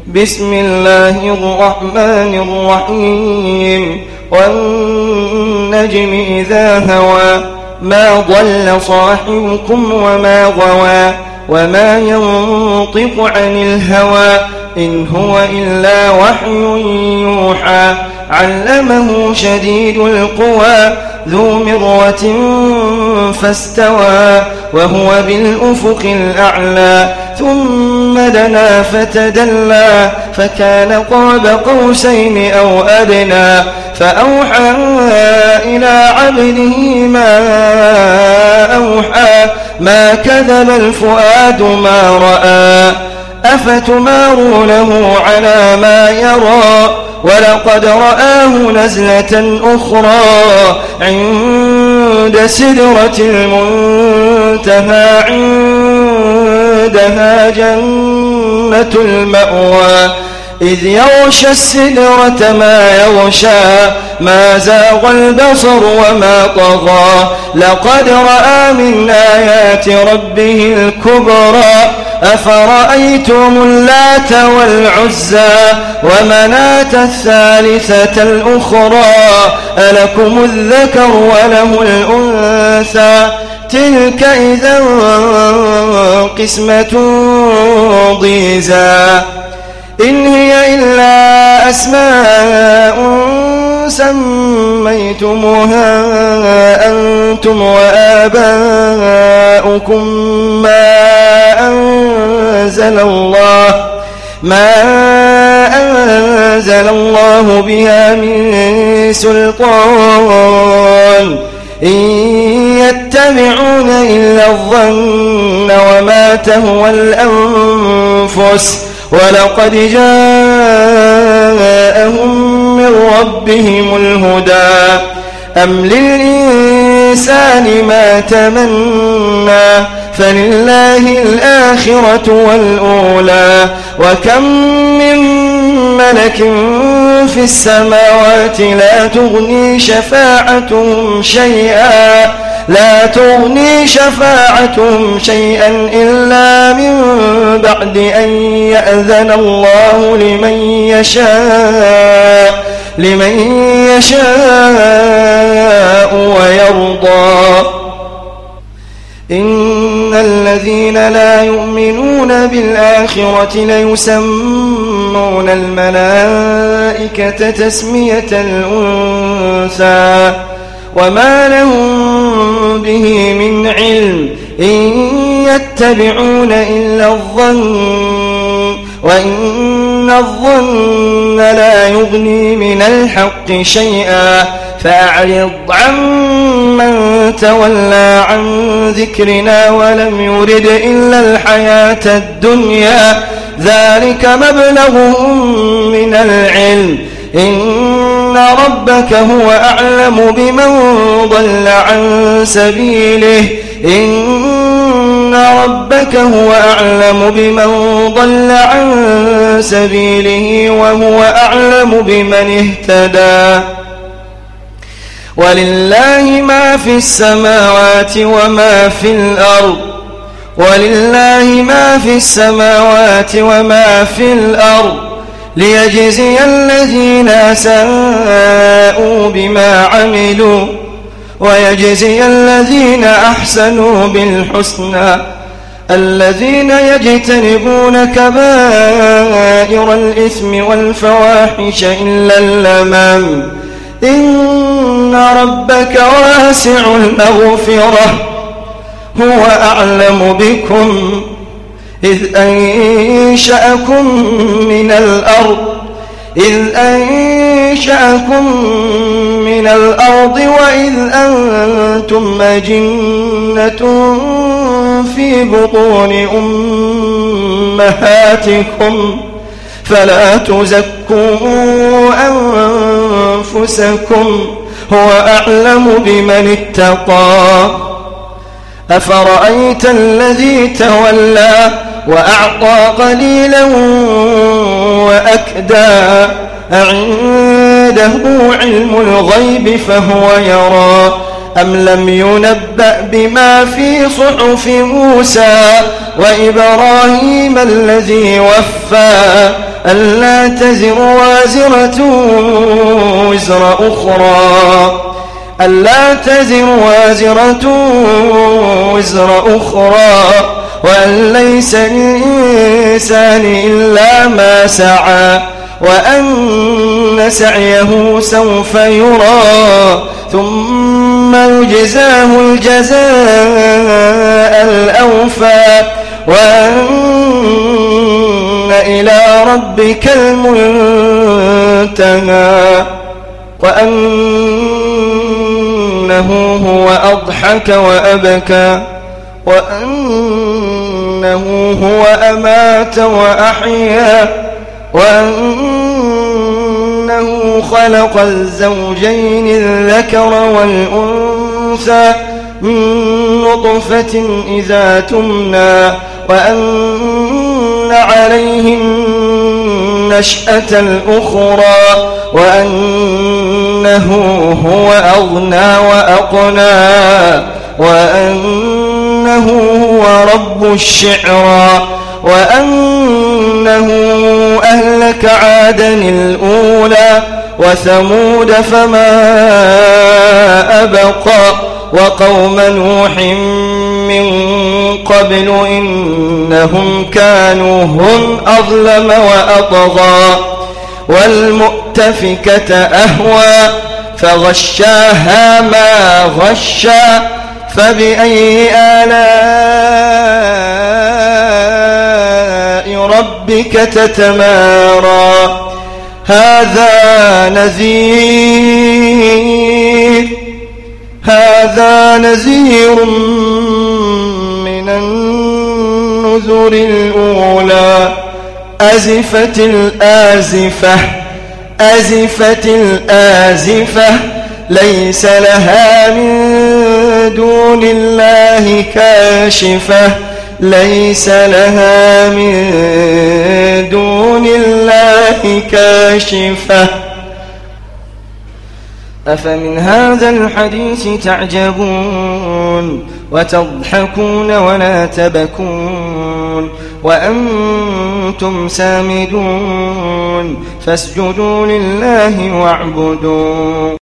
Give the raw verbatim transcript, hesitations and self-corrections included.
بسم الله الرحمن الرحيم والنجم إذا هوى ما ضل صاحبكم وما غوى وما ينطق عن الهوى إن هو إلا وحي يوحى علمه شديد القوى ذو مرة فاستوى وهو بالأفق الأعلى ثم دنا فتدلى فكان قاب قوسين أو أدنى فأوحى إلى عبده ما أوحى ما كذب الفؤاد ما رأى أفتمارونه على ما يرى ولقد رآه نزلة أخرى عند سدرة المنتهى عندها جنة المأوى إذ يغشى السدرة ما يغشى ما زاغ البصر وما طغى لقد رأى من آيات ربه الكبرى أفرأيتم اللات والعزى ومناة الثالثة الأخرى ألكم الذكر وله الأنثى تلك إذا قسمة ضيزى إن هي إلا أسماء سميتموها أنتم وآباؤكم ما أنزل الله ما أنزل الله بها من سلطان إن يتبعون إلا الظن وما تهوى الأنفس ولقد جاءهم من ربهم الهدى أم للإنسان ما تمنى فلله الآخرة والأولى وكم من ملك في السماوات لا تغني شفاعتهم شيئا لا تغني شفاعتهم شيئا إلا من بعد أن يأذن الله لمن يشاء لمن يشاء ويرضى إن الذين لا يؤمنون بالآخرة ليسمون الملائكة تسمية الأنثى وما لهم به من علم إن يتبعون إلا الظن وإن الظن لا يغني من الحق شيئا فأعرض عمن تولى عن ذكرنا ولم يرد إلا الحياة الدنيا ذلك مبلغهم من العلم إن ربك هو أعلم بمن ضل عن سبيله إن ربك هو أعلم بمن ضل عن سبيله وهو أعلم بمن اهتدى ولله ما في السماوات وما في الأرض ولله ما في السماوات وما في الأرض ليجزي الذين أساءوا بما عملوا ويجزي الذين أحسنوا بالحسنى الذين يجتنبون كبائر الإثم والفواحش إلا اللمم إن ربك واسع المغفرة هو أعلم بكم إذ أنشأكم من الأرض إذ أنشأكم من الأرض وإذ أنتم أجنة في بطون أمهاتكم فلا تزكوا أنفسكم هو أعلم بمن اتقى أفرأيت الذي تولى وأعطى قليلا وأكدى أعنده علم الغيب فهو يرى أم لم ينبأ بما في صحف موسى وإبراهيم الذي وفى ألا تزر وازرة وزر أخرى ألا تزر وازرة وزر أخرى وأن ليس للإنسان إلا ما سعى وأن سعيه سوف يرى ثم يجزاه الجزاء الأوفى وأن إلى ربك المنتهى وأنه هو أضحك وأبكى وأنه هو أمات وأحيا وأنه خلق الزوجين الذكر والأنثى من نطفة إذا تمنى وأن عليه النشأة الأخرى وأنه هو أغنى وأقنى وأنه هو رب الشعرى وأنه أهلك عادا الأولى وثمود فما أبقى وقوم نوح من قبل إنهم كانوا هم أظلم وأطغى والمؤتفكة أهوى فغشاها ما غشى فبأي آلاء ربك تتمارى هذا نذير هذا نذير من النذر الأولى أزفت الآزفة أزفت الآزفة ليس لها من دون الله كاشفة ليس لها من دون الله كاشفة أفمن هذا الحديث تعجبون وتضحكون ولا تبكون وأنتم سامدون فاسجدوا لله واعبدوا